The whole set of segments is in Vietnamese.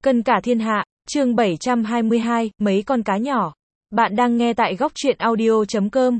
Cân cả thiên hạ, chương 722, mấy con cá nhỏ. Bạn đang nghe tại góc truyện audio.com.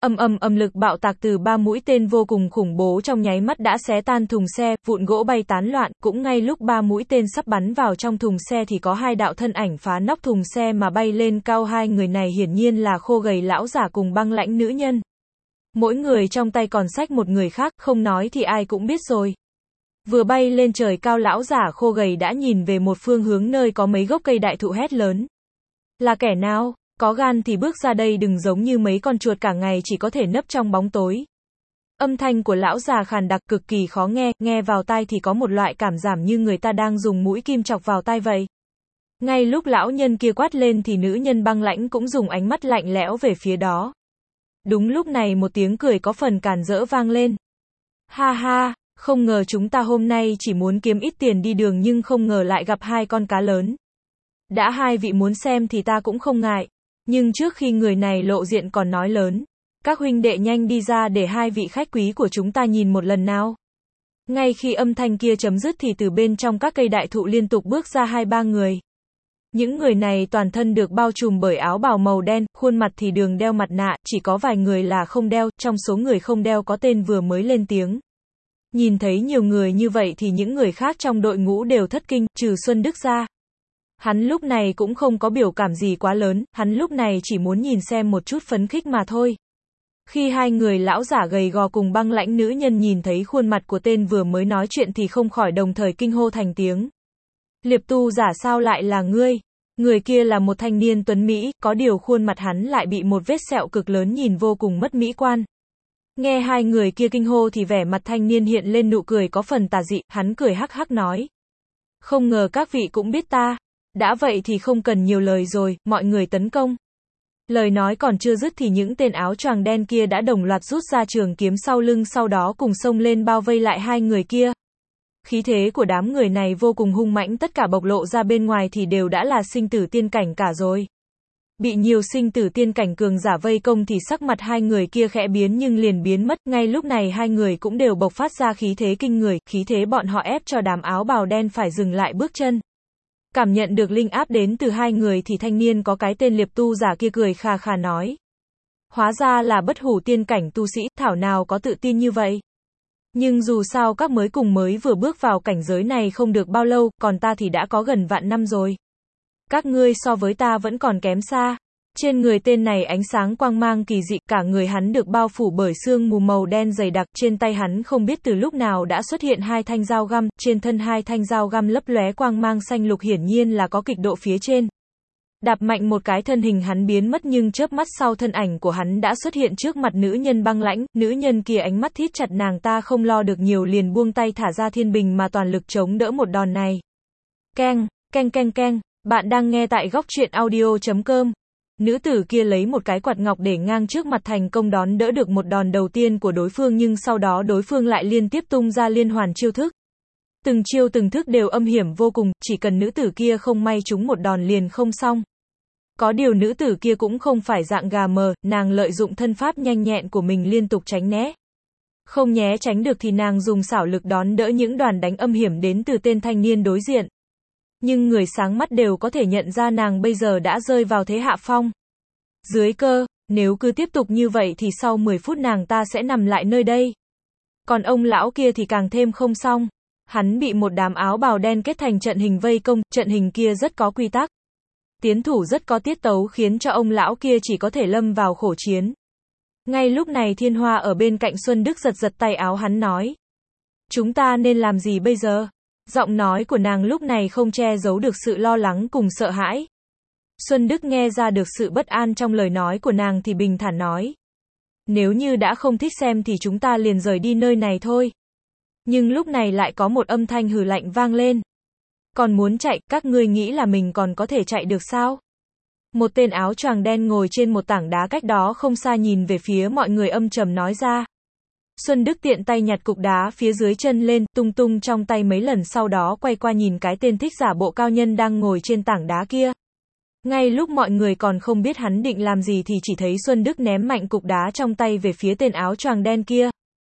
Ầm lực bạo tạc từ 3 mũi tên vô cùng khủng bố trong nháy mắt đã xé tan thùng xe, vụn gỗ bay tán loạn, cũng ngay lúc 3 mũi tên sắp bắn vào trong thùng xe thì có 2 đạo thân ảnh phá nóc thùng xe mà bay lên cao. 2 người này hiển nhiên là khô gầy lão giả cùng băng lãnh nữ nhân. Mỗi người trong tay còn xách một người khác, không nói thì ai cũng biết rồi. Vừa bay lên trời cao, lão giả khô gầy đã nhìn về một phương hướng nơi có mấy gốc cây đại thụ, hét lớn. Là kẻ nào? Có gan thì bước ra đây, đừng giống như mấy con chuột cả ngày chỉ có thể nấp trong bóng tối. Âm thanh của lão già khàn đặc, cực kỳ khó nghe, nghe vào tai thì có một loại cảm giảm như người ta đang dùng mũi kim chọc vào tai vậy. Ngay lúc lão nhân kia quát lên thì nữ nhân băng lãnh cũng dùng ánh mắt lạnh lẽo về phía đó. Đúng lúc này một tiếng cười có phần càn rỡ vang lên. Ha ha, không ngờ chúng ta hôm nay chỉ muốn kiếm ít tiền đi đường nhưng không ngờ lại gặp 2 con cá lớn. Đã 2 vị muốn xem thì ta cũng không ngại. Nhưng trước khi người này lộ diện còn nói lớn. Các huynh đệ nhanh đi ra để 2 vị khách quý của chúng ta nhìn một lần nào. Ngay khi âm thanh kia chấm dứt thì từ bên trong các cây đại thụ liên tục bước ra 2-3 người. Những người này toàn thân được bao trùm bởi áo bào màu đen, khuôn mặt thì đừng đeo mặt nạ, chỉ có vài người là không đeo, trong số người không đeo có tên vừa mới lên tiếng. Nhìn thấy nhiều người như vậy thì những người khác trong đội ngũ đều thất kinh, trừ Xuân Đức ra. Hắn lúc này cũng không có biểu cảm gì quá lớn, hắn lúc này chỉ muốn nhìn xem một chút phấn khích mà thôi. Khi 2 người lão giả gầy gò cùng băng lãnh nữ nhân nhìn thấy khuôn mặt của tên vừa mới nói chuyện thì không khỏi đồng thời kinh hô thành tiếng. Liệp tu giả, sao lại là ngươi? Người kia là một thanh niên tuấn Mỹ, có điều khuôn mặt hắn lại bị một vết sẹo cực lớn nhìn vô cùng mất mỹ quan. Nghe 2 người kia kinh hô thì vẻ mặt thanh niên hiện lên nụ cười có phần tà dị, hắn cười hắc hắc nói. Không ngờ các vị cũng biết ta. Đã vậy thì không cần nhiều lời rồi, mọi người tấn công. Lời nói còn chưa dứt thì những tên áo choàng đen kia đã đồng loạt rút ra trường kiếm sau lưng, sau đó cùng xông lên bao vây lại 2 người kia. Khí thế của đám người này vô cùng hung mãnh, tất cả bộc lộ ra bên ngoài thì đều đã là sinh tử tiên cảnh cả rồi. Bị nhiều sinh tử tiên cảnh cường giả vây công thì sắc mặt 2 người kia khẽ biến nhưng liền biến mất, ngay lúc này 2 người cũng đều bộc phát ra khí thế kinh người, khí thế bọn họ ép cho đám áo bào đen phải dừng lại bước chân. Cảm nhận được linh áp đến từ 2 người thì thanh niên có cái tên liệp tu giả kia cười khà khà nói. Hóa ra là bất hủ tiên cảnh tu sĩ, thảo nào có tự tin như vậy. Nhưng dù sao các mới vừa bước vào cảnh giới này không được bao lâu, còn ta thì đã có gần vạn năm rồi. Các ngươi so với ta vẫn còn kém xa. Trên người tên này ánh sáng quang mang kỳ dị, cả người hắn được bao phủ bởi sương mù màu đen dày đặc, trên tay hắn không biết từ lúc nào đã xuất hiện 2 thanh dao găm, trên thân 2 thanh dao găm lấp lóe quang mang xanh lục, hiển nhiên là có kịch độ phía trên. Đạp mạnh một cái thân hình hắn biến mất nhưng chớp mắt sau thân ảnh của hắn đã xuất hiện trước mặt nữ nhân băng lãnh, nữ nhân kia ánh mắt thít chặt, nàng ta không lo được nhiều liền buông tay thả ra thiên bình mà toàn lực chống đỡ một đòn này. Keng, keng keng keng, bạn đang nghe tại góc truyện audio.com. Nữ tử kia lấy một cái quạt ngọc để ngang trước mặt, thành công đón đỡ được một đòn đầu tiên của đối phương, nhưng sau đó đối phương lại liên tiếp tung ra liên hoàn chiêu thức. Từng chiêu từng thức đều âm hiểm vô cùng, chỉ cần nữ tử kia không may trúng một đòn liền không xong. Có điều nữ tử kia cũng không phải dạng gà mờ, nàng lợi dụng thân pháp nhanh nhẹn của mình liên tục tránh né. Không né tránh được thì nàng dùng xảo lực đón đỡ những đòn đánh âm hiểm đến từ tên thanh niên đối diện. Nhưng người sáng mắt đều có thể nhận ra nàng bây giờ đã rơi vào thế hạ phong. Dưới cơ, nếu cứ tiếp tục như vậy thì sau 10 phút nàng ta sẽ nằm lại nơi đây. Còn ông lão kia thì càng thêm không xong. Hắn bị một đám áo bào đen kết thành trận hình vây công, trận hình kia rất có quy tắc. Tiến thủ rất có tiết tấu khiến cho ông lão kia chỉ có thể lâm vào khổ chiến. Ngay lúc này Thiên Hoa ở bên cạnh Xuân Đức giật giật tay áo hắn nói. Chúng ta nên làm gì bây giờ? Giọng nói của nàng lúc này không che giấu được sự lo lắng cùng sợ hãi. Xuân Đức nghe ra được sự bất an trong lời nói của nàng thì bình thản nói. Nếu như đã không thích xem thì chúng ta liền rời đi nơi này thôi. Nhưng lúc này lại có một âm thanh hừ lạnh vang lên. Còn muốn chạy, các ngươi nghĩ là mình còn có thể chạy được sao? Một tên áo choàng đen ngồi trên một tảng đá cách đó không xa nhìn về phía mọi người âm trầm nói ra. Xuân Đức tiện tay nhặt cục đá phía dưới chân lên, tung tung trong tay mấy lần, sau đó quay qua nhìn cái tên thích giả bộ cao nhân đang ngồi trên tảng đá kia. Ngay lúc mọi người còn không biết hắn định làm gì thì chỉ thấy Xuân Đức ném mạnh cục đá trong tay về phía tên áo choàng đen kia.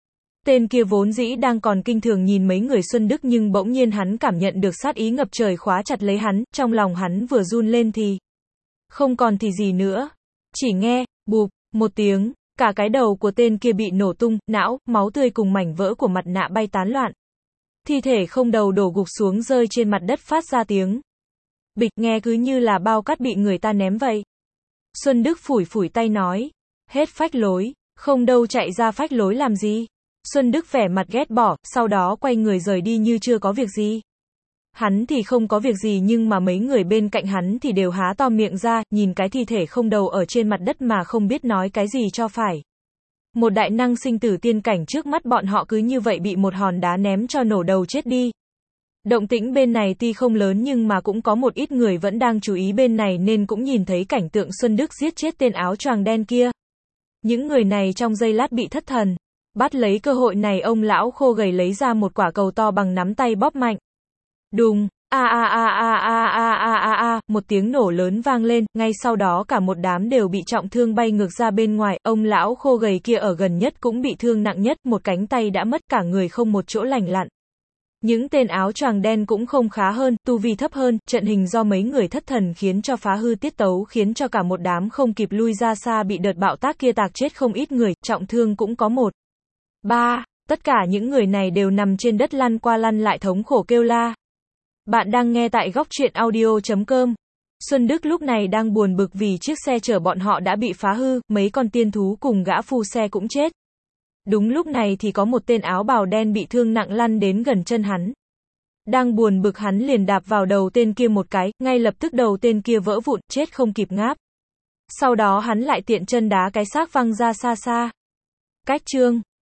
Tên kia vốn dĩ đang còn kinh thường nhìn mấy người Xuân Đức nhưng bỗng nhiên hắn cảm nhận được sát ý ngập trời khóa chặt lấy hắn, trong lòng hắn vừa run lên thì không còn thì gì nữa. Chỉ nghe, bụp, một tiếng, cả cái đầu của tên kia bị nổ tung, não, máu tươi cùng mảnh vỡ của mặt nạ bay tán loạn. Thi thể không đầu đổ gục xuống rơi trên mặt đất phát ra tiếng bịch, nghe cứ như là bao cát bị người ta ném vậy. Xuân Đức phủi phủi tay nói, hết phách lối, không đâu chạy ra phách lối làm gì. Xuân Đức vẻ mặt ghét bỏ, sau đó quay người rời đi như chưa có việc gì. Hắn thì không có việc gì nhưng mà mấy người bên cạnh hắn thì đều há to miệng ra, nhìn cái thi thể không đầu ở trên mặt đất mà không biết nói cái gì cho phải. Một đại năng sinh tử tiên cảnh trước mắt bọn họ cứ như vậy bị một hòn đá ném cho nổ đầu chết đi. Động tĩnh bên này tuy không lớn nhưng mà cũng có một ít người vẫn đang chú ý bên này nên cũng nhìn thấy cảnh tượng Xuân Đức giết chết tên áo choàng đen kia. Những người này trong giây lát bị thất thần. Bắt lấy cơ hội này ông lão khô gầy lấy ra một quả cầu to bằng nắm tay bóp mạnh. Đùng, một tiếng nổ lớn vang lên, ngay sau đó cả một đám đều bị trọng thương bay ngược ra bên ngoài, ông lão khô gầy kia ở gần nhất cũng bị thương nặng nhất, một cánh tay đã mất, cả người không một chỗ lành lặn. Những tên áo choàng đen cũng không khá hơn, tu vi thấp hơn, trận hình do mấy người thất thần khiến cho phá hư tiết tấu khiến cho cả một đám không kịp lui ra xa bị đợt bạo tác kia tạc chết không ít người, trọng thương cũng có 1, 3, tất cả những người này đều nằm trên đất lăn qua lăn lại thống khổ kêu la. Bạn đang nghe tại góc truyện audio.com. Xuân Đức lúc này đang buồn bực vì chiếc xe chở bọn họ đã bị phá hư, mấy con tiên thú cùng gã phu xe cũng chết. Đúng lúc này thì có một tên áo bào đen bị thương nặng lăn đến gần chân hắn. Đang buồn bực hắn liền đạp vào đầu tên kia một cái, ngay lập tức đầu tên kia vỡ vụn, chết không kịp ngáp. Sau đó hắn lại tiện chân đá cái xác văng ra xa xa. Cách chương